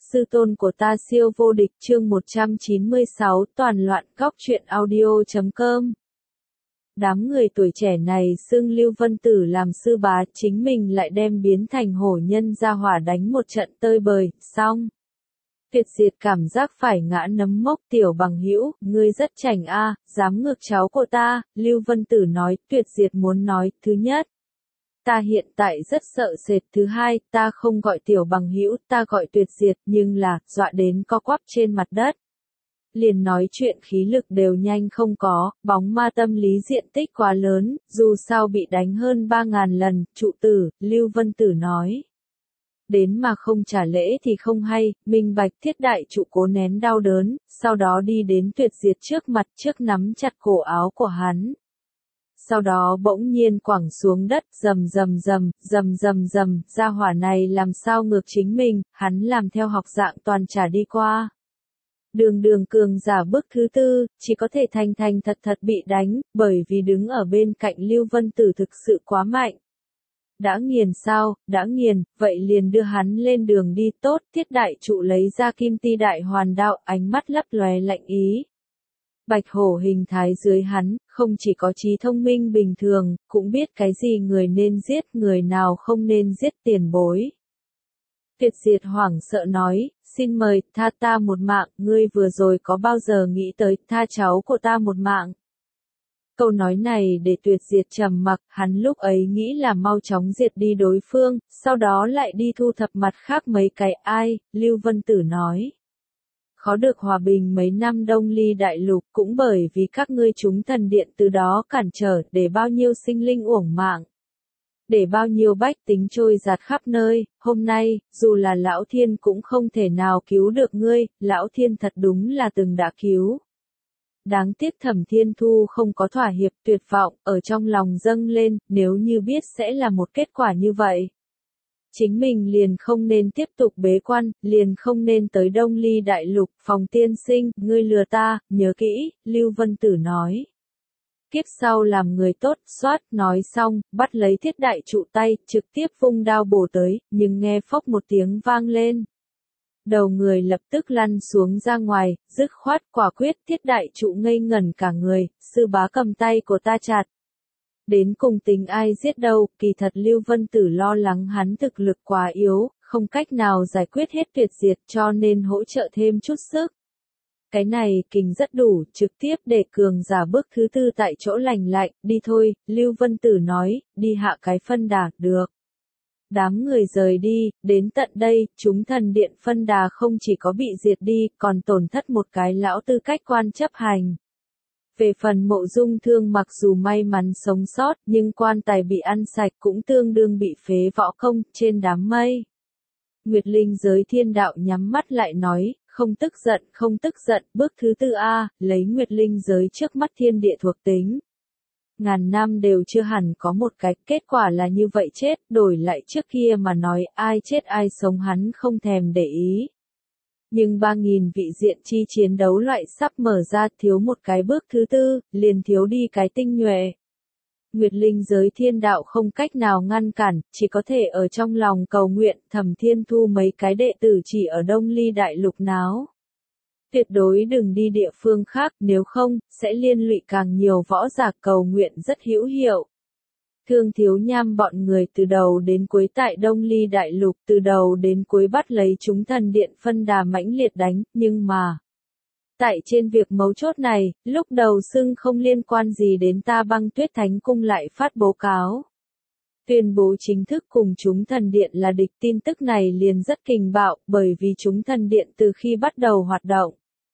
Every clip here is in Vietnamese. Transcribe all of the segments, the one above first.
sư tôn của ta siêu vô địch chương 196 toàn loạn góc truyện audio.com. Đám người tuổi trẻ này xưng Lưu Vân Tử làm sư bá, chính mình lại đem biến thành hổ nhân ra hỏa đánh một trận tơi bời, xong. Tuyệt Diệt cảm giác phải ngã nấm mốc. Tiểu bằng hữu, ngươi rất chảnh a, dám ngược cháu của ta. Lưu Vân Tử nói. Tuyệt Diệt muốn nói, thứ nhất, ta hiện tại rất sợ sệt, thứ hai, ta không gọi tiểu bằng hữu, ta gọi Tuyệt Diệt, nhưng là, dọa đến co quắp trên mặt đất. Liền nói chuyện khí lực đều nhanh không có, bóng ma tâm lý diện tích quá lớn, dù sao bị đánh hơn 3.000 lần, trụ tử, Lưu Vân Tử nói. Đến mà không trả lễ thì không hay, minh bạch. Thiết đại trụ cố nén đau đớn, sau đó đi đến Tuyệt Diệt trước mặt, trước nắm chặt cổ áo của hắn. Sau đó bỗng nhiên quẳng xuống đất, rầm rầm rầm, rầm rầm rầm, gia hỏa này làm sao ngược chính mình, hắn làm theo học dạng toàn trả đi qua. Đường cường giả bước thứ tư, chỉ có thể thành thật bị đánh, bởi vì đứng ở bên cạnh Lưu Vân Tử thực sự quá mạnh. Đã nghiền sao, đã nghiền, vậy liền đưa hắn lên đường đi. Tốt. Thiết đại trụ lấy ra kim ti đại hoàn đạo, ánh mắt lấp lóe lạnh ý. Bạch hổ hình thái dưới hắn, không chỉ có trí thông minh bình thường, cũng biết cái gì người nên giết, người nào không nên giết. Tiền bối. Tuyệt Diệt hoảng sợ nói, xin mời, tha ta một mạng, ngươi vừa rồi có bao giờ nghĩ tới, tha cháu của ta một mạng. Câu nói này để Tuyệt Diệt trầm mặc, hắn lúc ấy nghĩ là mau chóng diệt đi đối phương, sau đó lại đi thu thập mặt khác mấy cái. Ai, Lưu Vân Tử nói. Khó được hòa bình mấy năm Đông Ly đại lục, cũng bởi vì các ngươi chúng thần điện từ đó cản trở, để bao nhiêu sinh linh uổng mạng. Để bao nhiêu bách tính trôi giạt khắp nơi, hôm nay, dù là Lão Thiên cũng không thể nào cứu được ngươi, Lão Thiên thật đúng là từng đã cứu. Đáng tiếc Thẩm Thiên Thu không có thỏa hiệp, tuyệt vọng, ở trong lòng dâng lên, nếu như biết sẽ là một kết quả như vậy. Chính mình liền không nên tiếp tục bế quan, liền không nên tới Đông Ly đại lục. Phòng tiên sinh, ngươi lừa ta, nhớ kỹ, Lưu Vân Tử nói. Kiếp sau làm người tốt, xoát, nói xong, bắt lấy thiết đại trụ tay, trực tiếp vung đao bổ tới, nhưng nghe phốc một tiếng vang lên. Đầu người lập tức lăn xuống ra ngoài, dứt khoát quả quyết. Thiết đại trụ ngây ngẩn cả người, sư bá cầm tay của ta chặt. Đến cùng tính ai giết đâu, kỳ thật Lưu Vân Tử lo lắng hắn thực lực quá yếu, không cách nào giải quyết hết Tuyệt Diệt cho nên hỗ trợ thêm chút sức. Cái này kình rất đủ, trực tiếp để cường giả bước thứ tư tại chỗ lành lạnh, đi thôi, Lưu Vân Tử nói, đi hạ cái phân đà, được. Đám người rời đi, đến tận đây, chúng thần điện phân đà không chỉ có bị diệt đi, còn tổn thất một cái lão tư cách quan chấp hành. Về phần Mộ Dung Thương mặc dù may mắn sống sót, nhưng quan tài bị ăn sạch cũng tương đương bị phế võ công. Trên đám mây, Nguyệt Linh Giới Thiên Đạo nhắm mắt lại nói, không tức giận, bước thứ tư a, lấy Nguyệt Linh Giới trước mắt thiên địa thuộc tính. Ngàn năm đều chưa hẳn có một cái, kết quả là như vậy chết, đổi lại trước kia mà nói, ai chết ai sống hắn không thèm để ý. Nhưng 3.000 vị diện chi chiến đấu loại sắp mở ra, thiếu một cái bước thứ tư, liền thiếu đi cái tinh nhuệ. Nguyệt Linh Giới Thiên Đạo không cách nào ngăn cản, chỉ có thể ở trong lòng cầu nguyện. Thẩm Thiên Thu mấy cái đệ tử chỉ ở Đông Ly đại lục náo. Tuyệt đối đừng đi địa phương khác, nếu không, sẽ liên lụy càng nhiều võ giả. Cầu nguyện rất hữu hiệu. Thương Thiếu Nham bọn người từ đầu đến cuối tại Đông Ly đại lục, từ đầu đến cuối bắt lấy chúng thần điện phân đà mãnh liệt đánh, nhưng mà tại trên việc mấu chốt này, lúc đầu xưng không liên quan gì đến ta Băng Tuyết Thánh Cung lại phát báo cáo. Tuyên bố chính thức cùng chúng thần điện là địch. Tin tức này liền rất kình bạo, bởi vì chúng thần điện từ khi bắt đầu hoạt động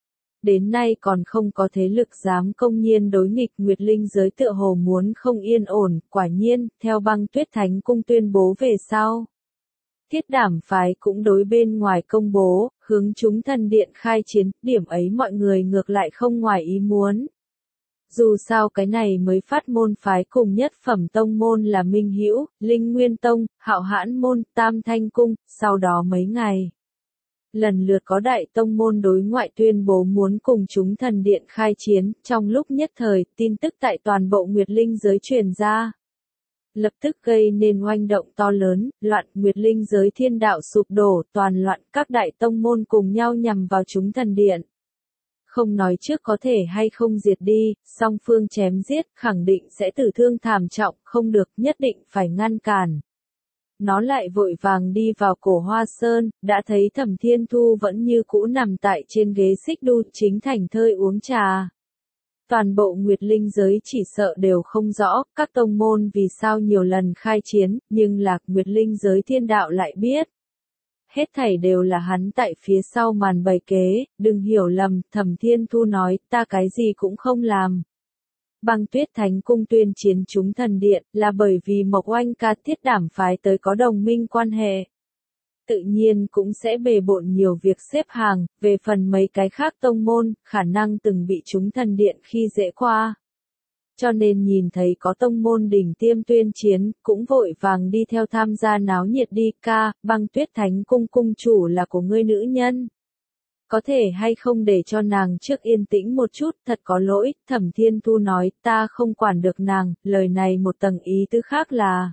đến nay còn không có thế lực dám công nhiên đối nghịch. Nguyệt Linh Giới tựa hồ muốn không yên ổn, quả nhiên, theo Băng Tuyết Thánh Cung tuyên bố về sau. Thiết Đảm phái cũng đối bên ngoài công bố, hướng chúng thần điện khai chiến, điểm ấy mọi người ngược lại không ngoài ý muốn. Dù sao cái này mới phát môn phái cùng nhất phẩm tông môn là Minh Hữu, Linh Nguyên Tông, Hạo Hãn Môn, Tam Thanh Cung, sau đó mấy ngày. Lần lượt có đại tông môn đối ngoại tuyên bố muốn cùng chúng thần điện khai chiến, trong lúc nhất thời, tin tức tại toàn bộ Nguyệt Linh Giới truyền ra. lập tức gây nên oanh động to lớn, loạn nguyệt linh giới thiên đạo sụp đổ, toàn loạn, các đại tông môn cùng nhau nhằm vào chúng thần điện. Không nói trước có thể hay không diệt đi, song phương chém giết, khẳng định sẽ tử thương thảm trọng, không được, nhất định phải ngăn cản. Nó lại vội vàng đi vào Cổ Hoa Sơn, đã thấy Thẩm Thiên Thu vẫn như cũ nằm tại trên ghế xích đu, chính thảnh thơi uống trà. Toàn bộ Nguyệt Linh giới chỉ sợ đều không rõ, các tông môn vì sao nhiều lần khai chiến, nhưng Lạc Nguyệt Linh giới thiên đạo lại biết. Hết thảy đều là hắn tại phía sau màn bày kế, đừng hiểu lầm, Thẩm Thiên Thu nói, ta cái gì cũng không làm. Băng Tuyết Thánh Cung tuyên chiến chúng thần điện, là bởi vì Mộc Oanh ca Thiết Đảm phái tới có đồng minh quan hệ. Tự nhiên cũng sẽ bề bộn nhiều việc xếp hàng, về phần mấy cái khác tông môn, khả năng từng bị chúng thần điện khi dễ qua. Cho nên nhìn thấy có tông môn đỉnh tiêm tuyên chiến, cũng vội vàng đi theo tham gia náo nhiệt đi ca, Băng Tuyết Thánh Cung cung chủ là của ngươi nữ nhân. Có thể hay không để cho nàng trước yên tĩnh một chút, thật có lỗi, Thẩm Thiên Thu nói, ta không quản được nàng, lời này một tầng ý tứ khác là.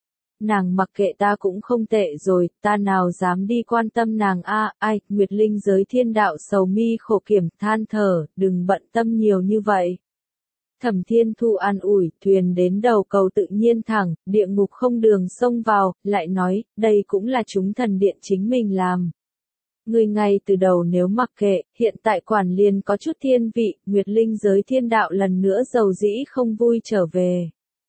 Nàng mặc kệ ta cũng không tệ rồi, ta nào dám đi quan tâm nàng ai, Nguyệt Linh giới thiên đạo sầu mi khổ kiểm than thở, đừng bận tâm nhiều như vậy. Thẩm Thiên Thu an ủi, thuyền đến đầu cầu tự nhiên thẳng, địa ngục không đường xông vào, lại nói, đây cũng là chúng thần điện chính mình làm. Người ngay từ đầu nếu mặc kệ, hiện tại quản liền có chút thiên vị, Nguyệt Linh giới thiên đạo lần nữa dầu dĩ không vui trở về.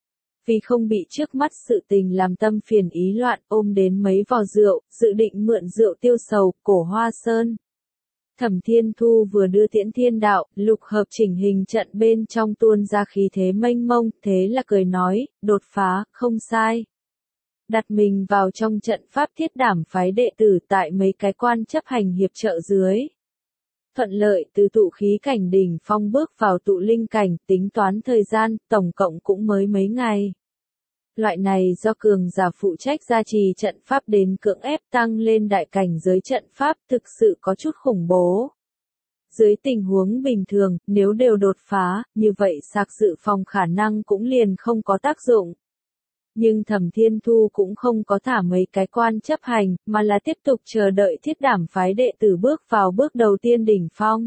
Vì không bị trước mắt sự tình làm tâm phiền ý loạn, ôm đến mấy vò rượu, dự định mượn rượu tiêu sầu, Cổ Hoa Sơn. Thẩm Thiên Thu vừa đưa tiễn thiên đạo, lục hợp chỉnh hình trận bên trong tuôn ra khí thế mênh mông, thế là cười nói, đột phá, không sai. Đặt mình vào trong trận pháp Thiết Đảm phái đệ tử tại mấy cái quan chấp hành hiệp trợ dưới. Thuận lợi từ tụ khí cảnh đỉnh phong bước vào tụ linh cảnh, tính toán thời gian, tổng cộng cũng mới mấy ngày. Loại này do cường giả phụ trách gia trì trận pháp đến cưỡng ép tăng lên đại cảnh giới trận pháp thực sự có chút khủng bố. Dưới tình huống bình thường, nếu đều đột phá, như vậy sạc dự phòng khả năng cũng liền không có tác dụng. Nhưng Thẩm Thiên Thu cũng không có thả mấy cái quan chấp hành, mà là tiếp tục chờ đợi Thiết Đảm phái đệ tử bước vào bước đầu tiên đỉnh phong.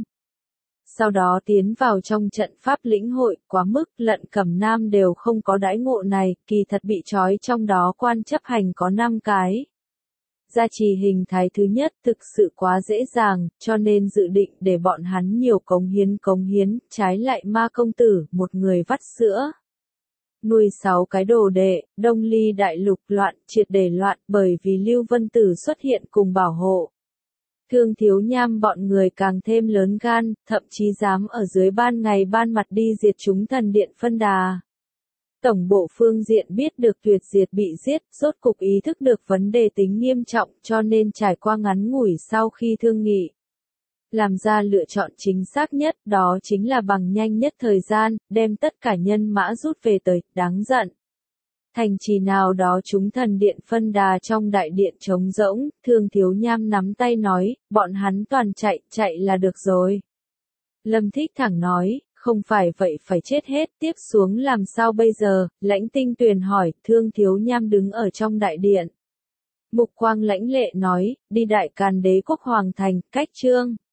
Sau đó tiến vào trong trận pháp lĩnh hội, quá mức Lận Cẩm Nam đều không có đãi ngộ này, kỳ thật bị trói trong đó quan chấp hành có 5 cái. Gia trì hình thái thứ nhất thực sự quá dễ dàng, cho nên dự định để bọn hắn nhiều cống hiến, trái lại Ma công tử, một người vắt sữa. Nuôi 6 cái đồ đệ, Đông Ly đại lục loạn, triệt để loạn, bởi vì Lưu Vân Tử xuất hiện cùng bảo hộ. Thương Thiếu Nham bọn người càng thêm lớn gan, thậm chí dám ở dưới ban ngày ban mặt đi diệt chúng thần điện phân đà. Tổng bộ phương diện biết được tuyệt diệt bị giết, rốt cục ý thức được vấn đề tính nghiêm trọng, cho nên trải qua ngắn ngủi sau khi thương nghị. Làm ra lựa chọn chính xác nhất, đó chính là bằng nhanh nhất thời gian, đem tất cả nhân mã rút về tới, đáng giận. Thành trì nào đó chúng thần điện phân đà trong đại điện trống rỗng, Thương Thiếu Nham nắm tay nói, bọn hắn toàn chạy là được rồi. Lâm Thích thẳng nói, không phải vậy phải chết hết, tiếp xuống làm sao bây giờ, Lãnh Tinh Tuyền hỏi, Thương Thiếu Nham đứng ở trong đại điện. Mục Quang lãnh lệ nói, đi Đại Càn Đế quốc hoàng thành, cách Trương